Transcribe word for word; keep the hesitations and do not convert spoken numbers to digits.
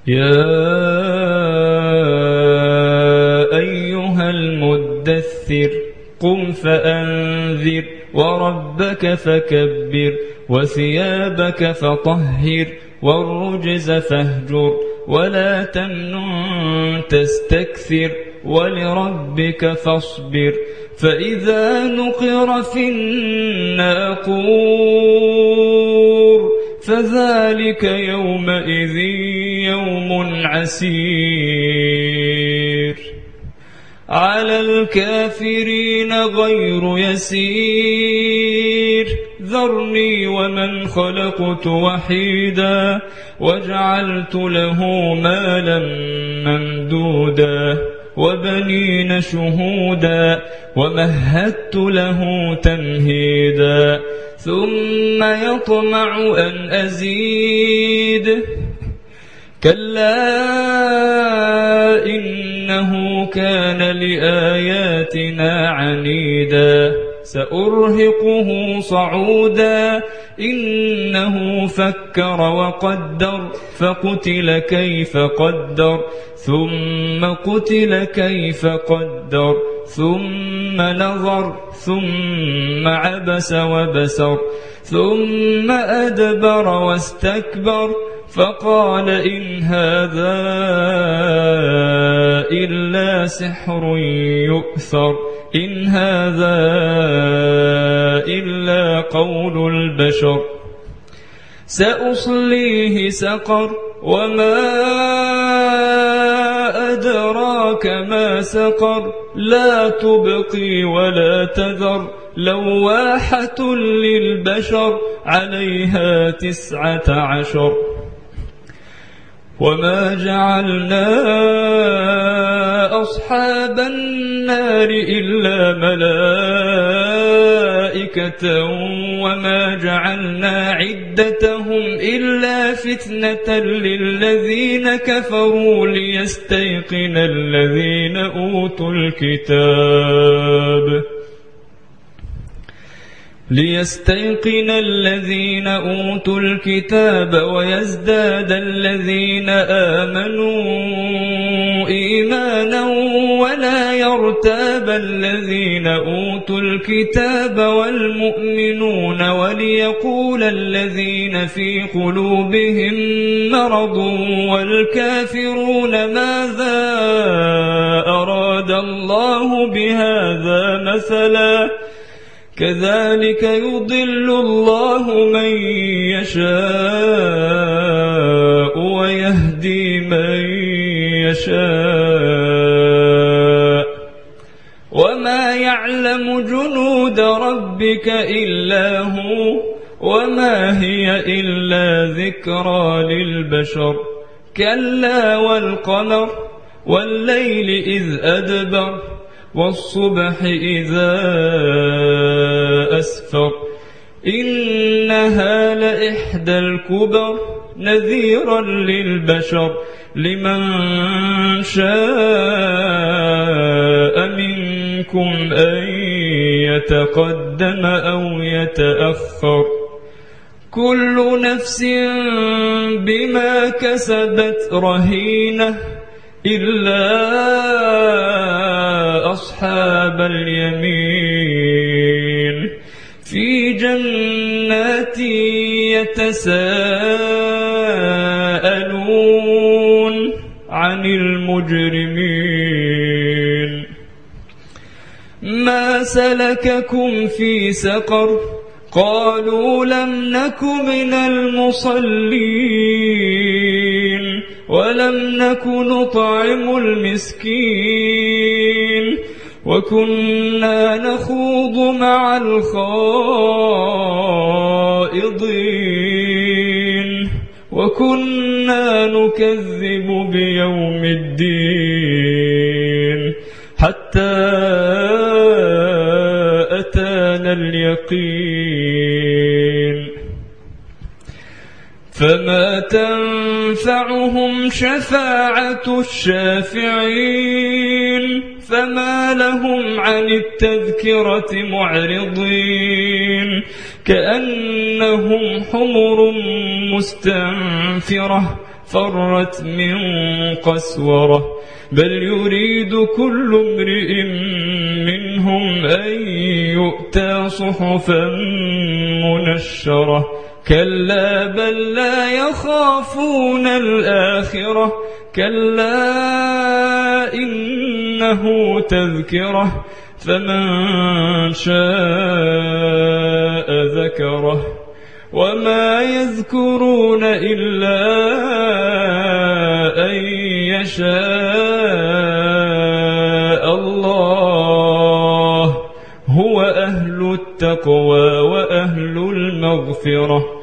يا أيها المدثر قم فأنذر وربك فكبر وثيابك فطهر والرجز فاهجر ولا تمنن تستكثر ولربك فاصبر فإذا نقر في الناقور فذلك يومئذ يوم عسير على الكافرين غير يسير ذرني ومن خلقت وحيدا وجعلت له مالا ممدودا وبنين شهودا ومهدت له تمهيدا ثم يطمع أن أزيد كلا إنه كان لآياتنا عنيدا سأرهقه صعودا إنه فكر وقدر فقتل كيف قدر ثم قتل كيف قدر ثم نظر ثم عبس وبسر ثم أدبر واستكبر فقال إن هذا إلا سحر يؤثر إن هذا إلا قول البشر سأصليه سقر وما أدراك ما سقر لا تبقي ولا تذر لواحة للبشر عليها تسعة عشر وما جعلنا أصحاب النار إلا ملائكة وما جعلنا عدتهم إلا فتنة للذين كفروا ليستيقن الذين أوتوا الكتاب ليستيقن الذين أوتوا الكتاب ويزداد الذين آمنوا إيمانا ولا يرتاب الذين أوتوا الكتاب والمؤمنون وليقول الذين في قلوبهم مرض والكافرون ماذا أراد الله بهذا مثلا كذلك يضل الله من يشاء ويهدي من يشاء وما يعلم جنود ربك إلا هو وما هي إلا ذكرى للبشر كلا والقمر والليل إذ أدبر والصبح إذا أسفر إنها لإحدى الكبر نذيرا للبشر لمن شاء منكم أن يتقدم أو يتأخر كل نفس بما كسبت رهينة إلا أصحاب اليمين في جنات يتساءلون عن المجرمين ما سلككم في سقر قالوا لم نك من المصلين ولم نك نطعم المسكين وكنا نخوض مع الخائضين وكنا نكذب بيوم الدين حتى أتانا اليقين فما تنفعهم شفاعة الشافعين فما لهم عن التذكرة معرضين كأنهم حمر مستنفرة فرت من قسورة بل يريد كل امرئ منهم أن يؤتى صحفا منشرة كلا بل لا يخافون الآخرة كلا إنه تذكرة فمن شاء ذكره وما يذكرون إلا أن يشاء الله هو أهل التقوى وأهل المغفرة